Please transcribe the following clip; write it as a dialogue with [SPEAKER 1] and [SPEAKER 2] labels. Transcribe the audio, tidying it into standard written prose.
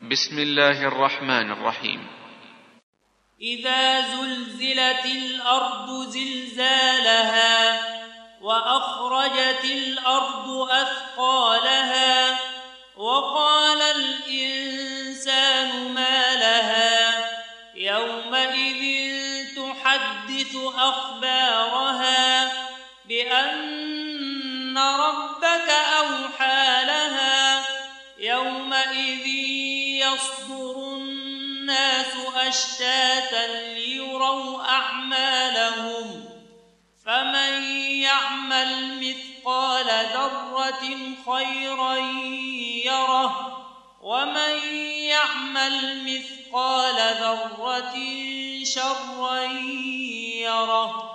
[SPEAKER 1] بسم الله الرحمن الرحيم.
[SPEAKER 2] إذا زلزلت الأرض زلزالها وأخرجت الأرض أثقالها وقال الإنسان ما لها يومئذ تحدث أخبارها بأن ربك أوحى لها يومئذ يصدر الناس أشتاتا ليروا أعمالهم فمن يعمل مثقال ذرة خيرا يره ومن يعمل مثقال ذرة شرا يره.